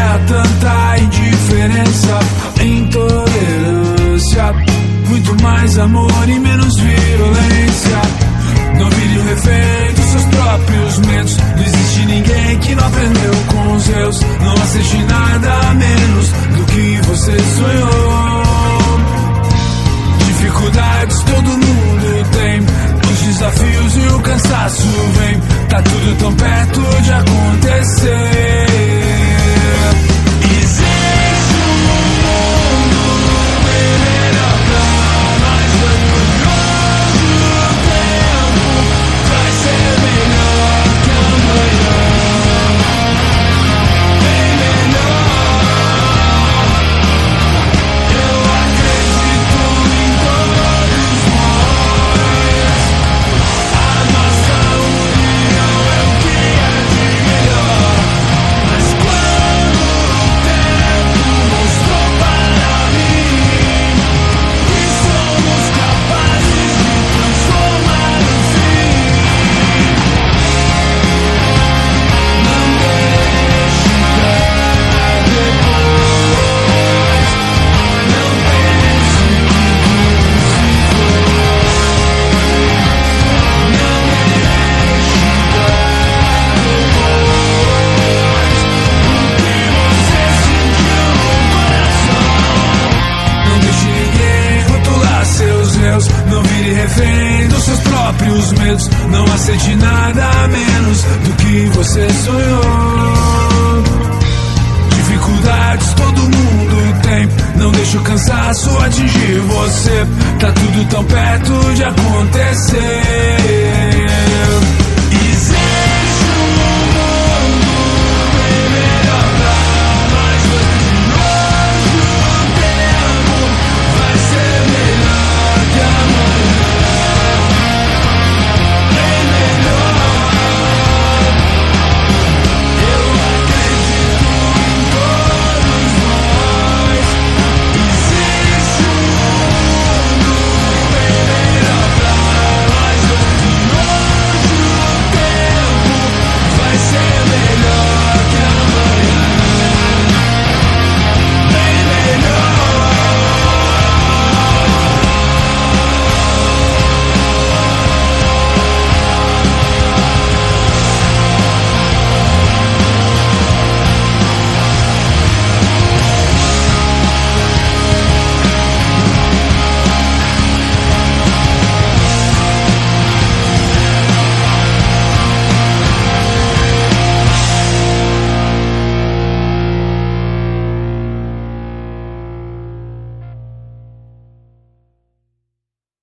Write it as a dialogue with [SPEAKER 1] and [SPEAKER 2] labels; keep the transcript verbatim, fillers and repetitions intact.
[SPEAKER 1] é tanta indiferença, intolerância, muito mais amor e menos violência. Não vire o refém dos seus próprios medos. Não existe ninguém que não aprendeu com os erros. Não aceite nada menos do que você sonhou. Dificuldades todo mundo tem, os desafios e o cansaço vem. Tá tudo tão perto de acontecer. Existe um mundo bem melhor pra nós. Depois do tempo vai ser melhor que amanhã. Bem melhor. Eu acredito em todos nós. A nossa união é o que há de melhor. Mas quando o tempo mostrou para mim que somos capazes de transformar o fim, não deixe pra depois. Não pense que tudo se foi. Não deixe pra depois o que você sentiu no coração. Não deixe ninguém rotular seus erros. Não vire refém dos seus próprios medos. Não aceite nada menos do que você sonhou. Dificuldades todo mundo tem. Não deixe o cansaço atingir você. Tá tudo tão perto de acontecer.